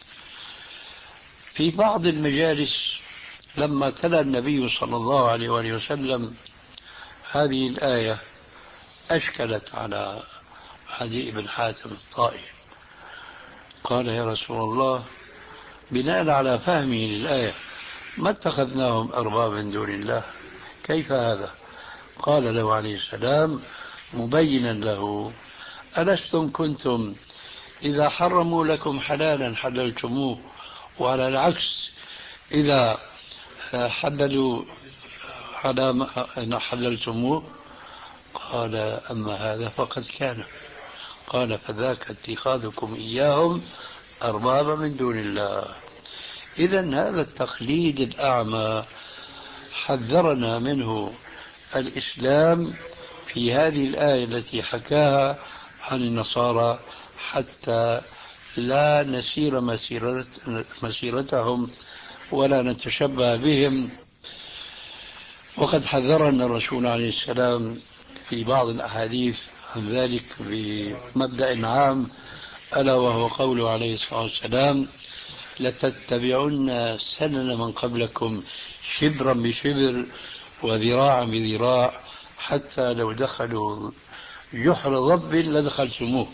في بعض المجالس لما تلا النبي صلى الله عليه وآله وسلم هذه الآية أشكلت على عدي بن حاتم الطائي، قال: يا رسول الله، بناء على فهمه للآية ما اتخذناهم أربابا من دون الله، كيف هذا؟ قال له عليه السلام مبينا له: ألستم كنتم إذا حرموا لكم حلالا حللتموه، وعلى العكس إذا حللوا حلالا حللتموه؟ قال: أما هذا فقد كان. قال: فذاك اتخاذكم إياهم أربابا من دون الله. إذن هذا التقليد الأعمى حذرنا منه الإسلام في هذه الآية التي حكاها عن النصارى، حتى لا نسير مسيرة مسيرتهم ولا نتشبه بهم. وقد حذرنا الرسول عليه السلام في بعض الأحاديث عن ذلك بمبدأ عام، ألا وهو قوله عليه الصلاة والسلام: لتتبعن سنن من قبلكم شبرا بشبر وذراعا بذراع حتى لو دخلوا جحر ضب لدخلتموه.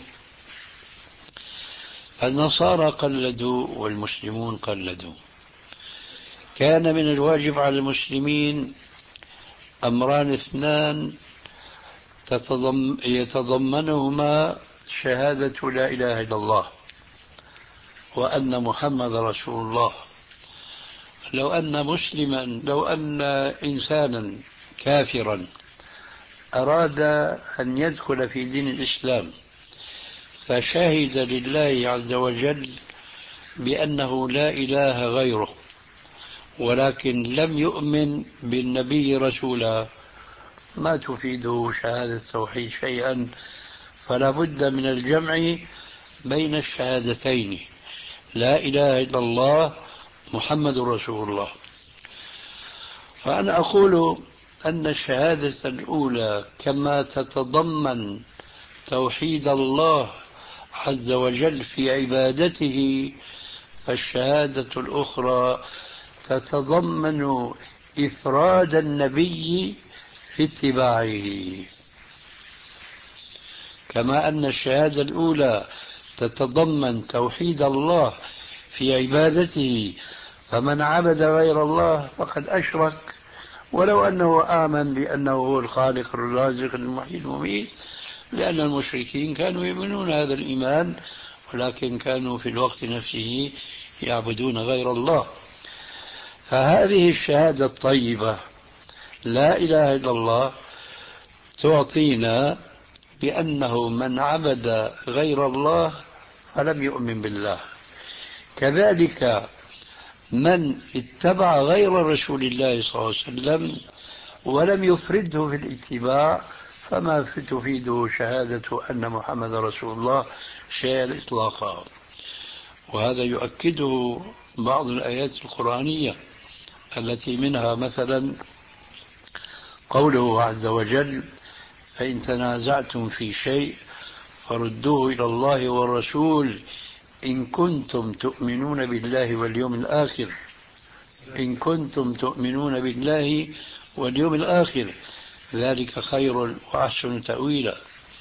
فالنصارى قلدوا والمسلمون قلدوا. كان من الواجب على المسلمين أمران اثنان يتضمنهما شهادة لا إله إلا الله وأن محمد رسول الله. لو أن مسلما لو أن إنسانا كافرا أراد أن يدخل في دين الإسلام فشهد لله عز وجل بأنه لا إله غيره، ولكن لم يؤمن بالنبي رسولا، ما تفيده شهادة التوحيد شيئا. فلا بد من الجمع بين الشهادتين: لا إله إلا الله محمد رسول الله. فأنا أقول أن الشهادة الأولى كما تتضمن توحيد الله عز وجل في عبادته، فالشهادة الأخرى تتضمن إفراد النبي في اتباعه. كما أن الشهادة الأولى تتضمن توحيد الله في عبادته، فمن عبد غير الله فقد أشرك ولو أنه آمن بأنه هو الخالق الرازق المحيي المميت، لأن المشركين كانوا يؤمنون هذا الإيمان، ولكن كانوا في الوقت نفسه يعبدون غير الله. فهذه الشهادة الطيبة لا إله إلا الله تعطينا بأنه من عبد غير الله فلم يؤمن بالله. كذلك من اتبع غير رسول الله صلى الله عليه وسلم ولم يفرده في الاتباع فما تفيده شهادة أن محمد رسول الله شيئا إطلاقا. وهذا يؤكده بعض الآيات القرآنية التي منها مثلا قوله عز وجل: فإن تنازعتم في شيء فردوه إلى الله والرسول إن كنتم تؤمنون بالله واليوم الآخر إن كنتم تؤمنون بالله واليوم الآخر ذلك خير وأحسن تأويلا.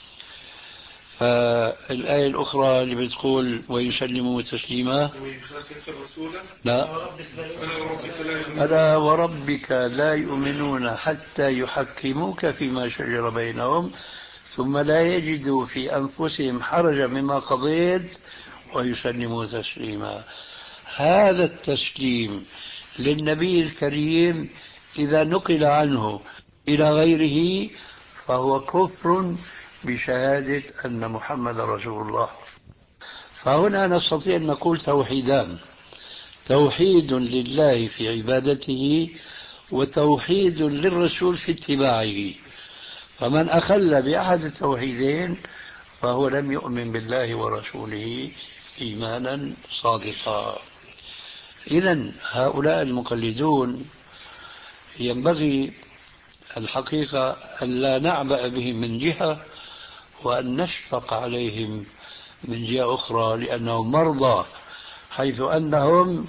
فالآية الأخرى اللي بتقول ويسلموا تسليما، لا، ألا وربك لا يؤمنون حتى يحكموك فيما شجر بينهم ثم لا يجدوا في أنفسهم حرجا مما قضيت ويسلموا تسليما. هذا التسليم للنبي الكريم إذا نقل عنه إلى غيره فهو كفر بشهادة أن محمد رسول الله. فهنا نستطيع أن نقول توحيدان: توحيد لله في عبادته وتوحيد للرسول في اتباعه. فمن أخل بأحد التوحيدين فهو لم يؤمن بالله ورسوله إيمانا صادقا. إذن هؤلاء المقلدون ينبغي الحقيقة أن لا نعبأ بهم من جهة وأن نشفق عليهم من جهة أخرى، لأنهم مرضى، حيث أنهم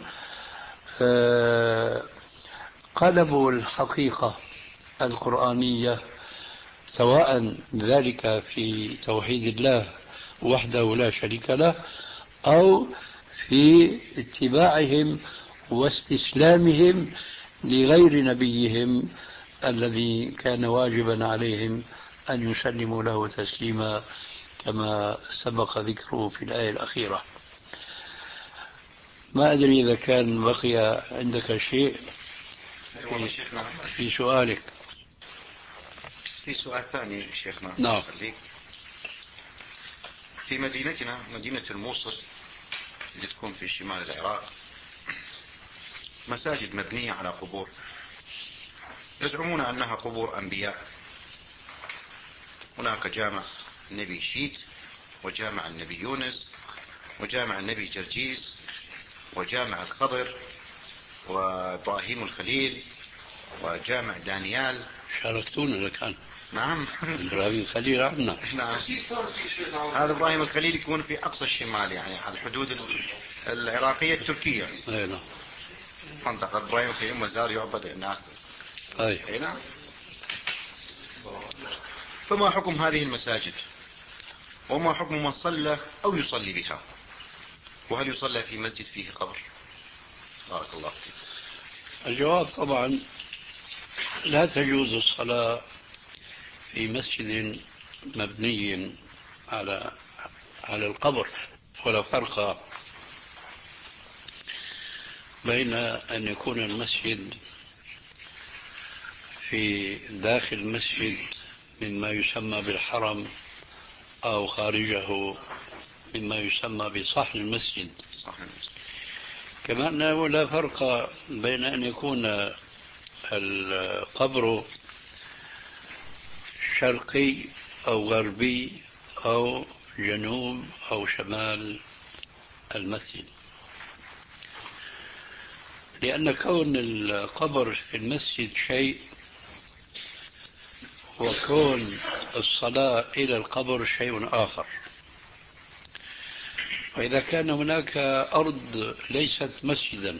قلبوا الحقيقة القرآنية سواء ذلك في توحيد الله وحده لا شريك له أو في اتباعهم واستسلامهم لغير نبيهم الذي كان واجبا عليهم أن يسلموا له تسليما كما سبق ذكره في الآية الأخيرة. ما أدري إذا كان بقي عندك شيء في, في سؤالك. في سؤال ثاني شيخنا. نعم. في مدينتنا مدينة الموصل اللي تكون في شمال العراق مساجد مبنية على قبور يزعمون أنها قبور أنبياء. هناك جامع النبي شيت وجامع النبي يونس وجامع النبي جرجيس وجامع الخضر وإبراهيم الخليل وجامع دانيال. شاركتونا لكان. نعم. إبراهيم الخليل عنا. نعم. هذا إبراهيم الخليل يكون في أقصى الشمال، يعني على الحدود العراقية التركية. أي نعم. منطقة إبراهيم الخليل مزار يعبد هناك. أي نعم. فما حكم هذه المساجد وما حكم من صلى أو يصلي بها؟ وهل يصلى في مسجد فيه قبر؟ بارك الله فيك. الجواب طبعا لا تجوز الصلاة في مسجد مبني على على القبر، ولا فرق بين أن يكون المسجد في داخل المسجد مما يسمى بالحرم أو خارجه مما يسمى بصحن المسجد. كما أنه لا فرق بين أن يكون القبر شرقي أو غربي أو جنوب أو شمال المسجد، لأن كون القبر في المسجد شيء وكون الصلاة إلى القبر شيء آخر. وإذا كان هناك أرض ليست مسجدا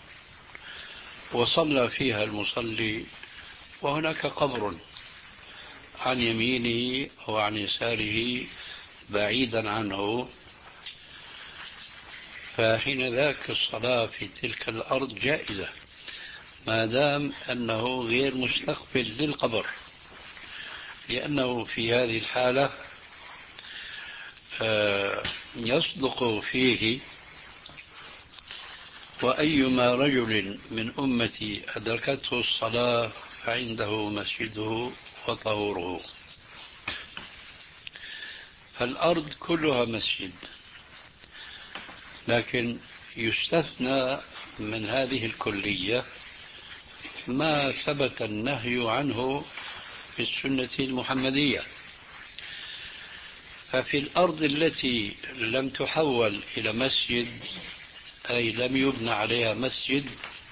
وصلى فيها المصلي وهناك قبر عن يمينه أو عن يساره بعيدا عنه، فحين ذاك الصلاة في تلك الأرض جائزة ما دام أنه غير مستقبل للقبر، لأنه في هذه الحالة يصدق فيه وأيما رجل من أمتي أدركته الصلاة فعنده مسجده وطهوره. فالأرض كلها مسجد، لكن يستثنى من هذه الكلية ما ثبت النهي عنه في السنة المحمدية. ففي الأرض التي لم تحول إلى مسجد، أي لم يبنى عليها مسجد،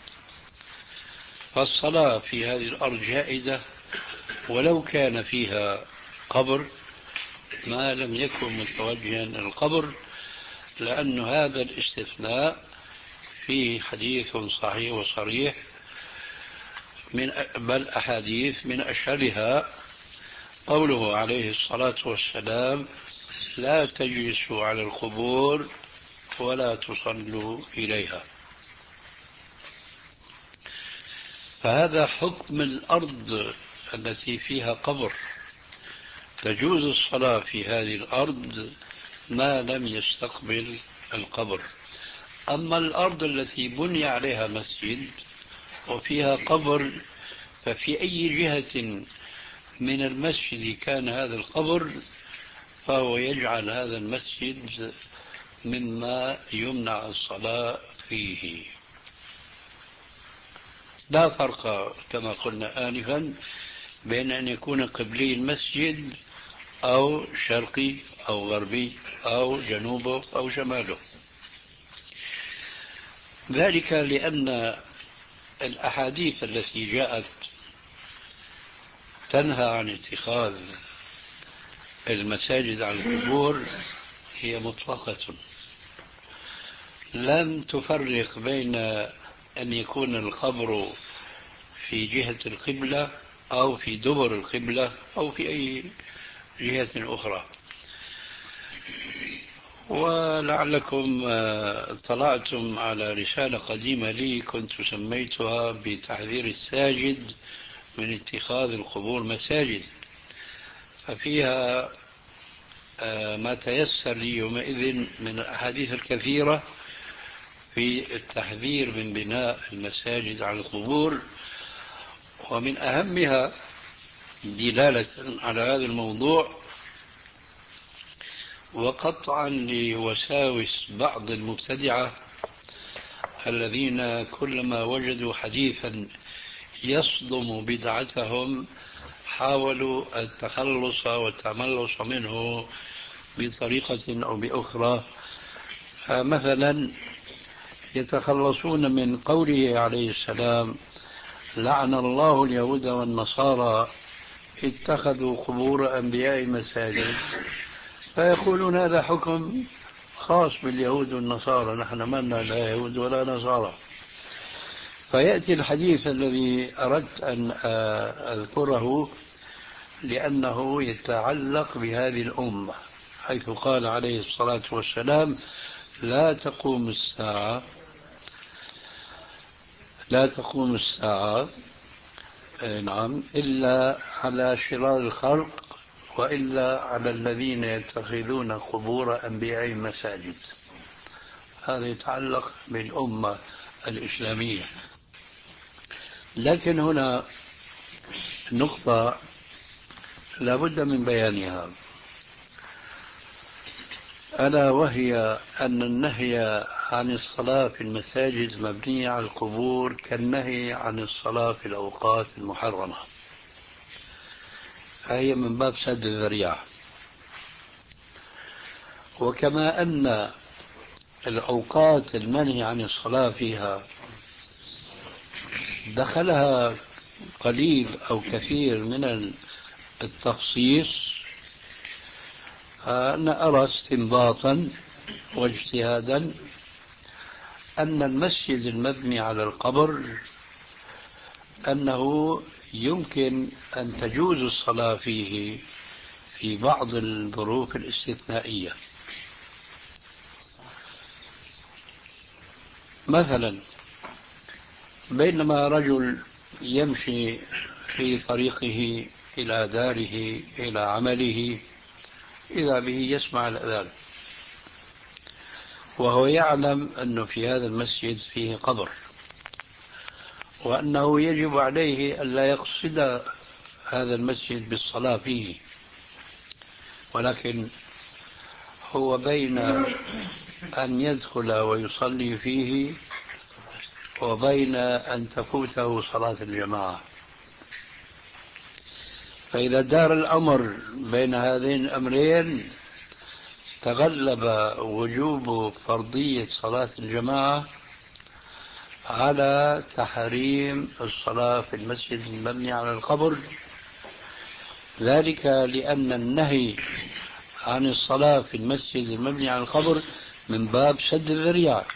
فالصلاة في هذه الأرض جائزة ولو كان فيها قبر، ما لم يكن متوجها إلى القبر، لأن هذا الاستثناء فيه حديث صحيح وصريح، من بل أحاديث من أشهرها قوله عليه الصلاة والسلام: لا تجلسوا على القبور ولا تصلوا إليها. فهذا حكم الأرض التي فيها قبر، تجوز الصلاة في هذه الأرض ما لم يستقبل القبر. أما الأرض التي بني عليها مسجد وفيها قبر، ففي أي جهة من المسجد كان هذا القبر فهو يجعل هذا المسجد مما يمنع الصلاة فيه. لا فرق كما قلنا آنفا بين أن يكون قبلي المسجد أو شرقي أو غربي أو جنوبه أو شماله، ذلك لأن الأحاديث التي جاءت تنهى عن اتخاذ المساجد على القبور هي مطلقة، لم تفرق بين أن يكون القبر في جهة القبلة أو في دبر القبلة أو في أي جهة أخرى. ولعلكم اطلعتم على رسالة قديمة لي كنت سميتها بتحذير الساجد من اتخاذ القبور مساجد، ففيها ما تيسر لي يومئذ من الأحاديث الكثيرة في التحذير من بناء المساجد على القبور، ومن أهمها دلالة على هذا الموضوع وقطعا لوساوس بعض المبتدعة الذين كلما وجدوا حديثا يصدم بدعتهم حاولوا التخلص والتملص منه بطريقة أو بأخرى. مثلا يتخلصون من قوله عليه السلام: لعن الله اليهود والنصارى اتخذوا قبور أنبياء مساجد، فيقولون هذا حكم خاص باليهود والنصارى، نحن مالنا لا يهود ولا نصارى. فيأتي الحديث الذي أردت أن أذكره لأنه يتعلق بهذه الأمة، حيث قال عليه الصلاة والسلام: لا تقوم الساعة لا تقوم الساعة نعم إلا على شرار الخلق وإلا على الذين يتخذون قبور أنبياء مساجد. هذا يتعلق بالأمة الإسلامية. لكن هنا نقطة لابد من بيانها، ألا وهي أن النهي عن الصلاة في المساجد المبنية على القبور كالنهي عن الصلاة في الأوقات المحرمة، فهي من باب سد الذريعة. وكما أن الأوقات المنهي عن الصلاة فيها دخلها قليل أو كثير من التخصيص، أنا أرى استنباطا واجتهادا أن المسجد المبني على القبر أنه يمكن أن تجوز الصلاة فيه في بعض الظروف الاستثنائية. مثلا بينما رجل يمشي في طريقه إلى داره إلى عمله إذا به يسمع الأذان، وهو يعلم أنه في هذا المسجد فيه قبر، وأنه يجب عليه أن لا يقصد هذا المسجد بالصلاة فيه، ولكن هو بين أن يدخل ويصلي فيه وبين أن تفوته صلاة الجماعة. فإذا دار الأمر بين هذين الأمرين تغلب وجوب فرضية صلاة الجماعة على تحريم الصلاة في المسجد المبني على القبر، ذلك لأن النهي عن الصلاة في المسجد المبني على القبر من باب سد الذريعة،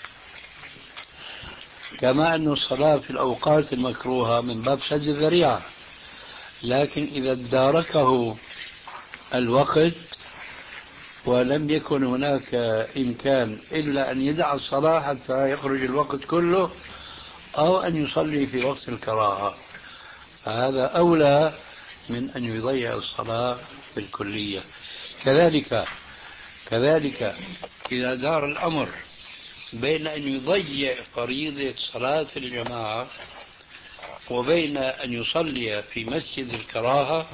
كما أن الصلاة في الأوقات المكروهة من باب سد الذريعة. لكن إذا اداركه الوقت ولم يكن هناك إمكان إلا أن يدع الصلاة حتى يخرج الوقت كله أو أن يصلي في وقت الكراهة، فهذا أولى من أن يضيع الصلاة بالكلية. كذلك كذلك إذا دار الأمر بين أن يضيع فريضة صلاة الجماعة وبين أن يصلي في مسجد الكراهة،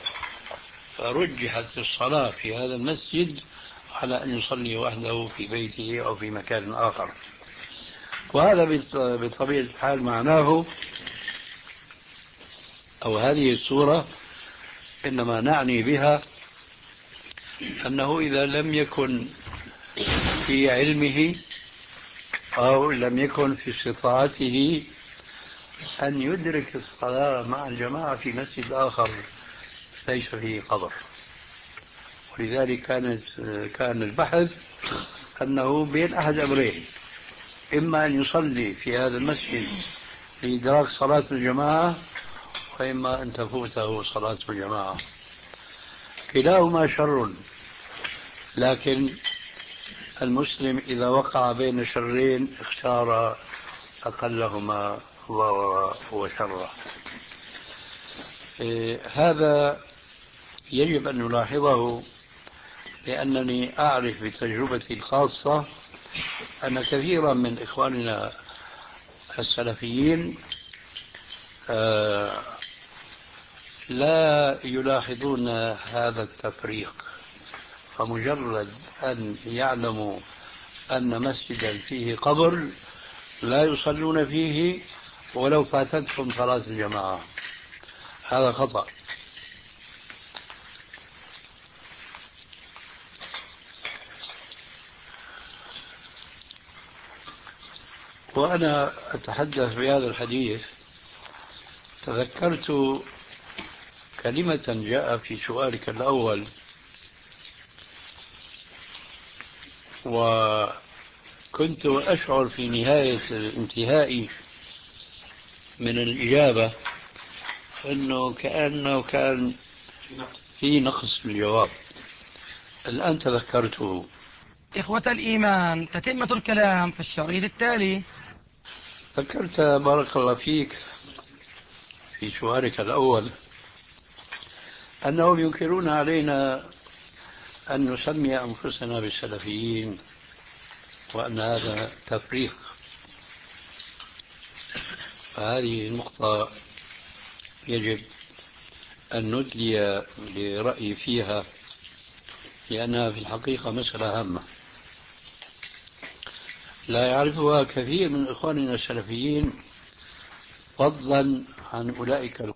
فرجحت الصلاة في هذا المسجد على أن يصلي وحده في بيته أو في مكان آخر. وهذا بطبيعة الحال معناه، أو هذه الصورة إنما نعني بها أنه إذا لم يكن في علمه أو لم يكن في استطاعته أن يدرك الصلاة مع الجماعة في مسجد آخر ليس فيه قبر. ولذلك كانت كان البحث أنه بين أحد أمرين: إما أن يصلي في هذا المسجد لإدراك صلاة الجماعة، وإما أن تفوته صلاة الجماعة. كلاهما شر، لكن المسلم إذا وقع بين شرين اختار أقلهما ضررا وشرا. هذا يجب أن نلاحظه، لأنني أعرف بتجربتي الخاصة أن كثيرا من إخواننا السلفيين لا يلاحظون هذا التفريق، فمجرد أن يعلموا أن مسجدا فيه قبر لا يصلون فيه ولو فاتتهم صلاة الجماعة. هذا خطأ. وأنا أتحدث بهذا الحديث تذكرت كلمة جاء في سؤالك الأول، وكنت أشعر في نهاية الانتهاء من الإجابة أنه كأنه كان في نقص في الجواب. الآن تذكرته. إخوة الإيمان، تتمة الكلام في الشريط التالي. ذكرت بارك الله فيك في سؤالك الأول أنهم ينكرون علينا أن نسمي أنفسنا بالسلفيين، وأن هذا تفريق. فهذه النقطة يجب أن ندلي برأيي فيها، لأنها في الحقيقة مسألة هامة لا يعرفها كثير من إخواننا السلفيين، فضلا عن أولئك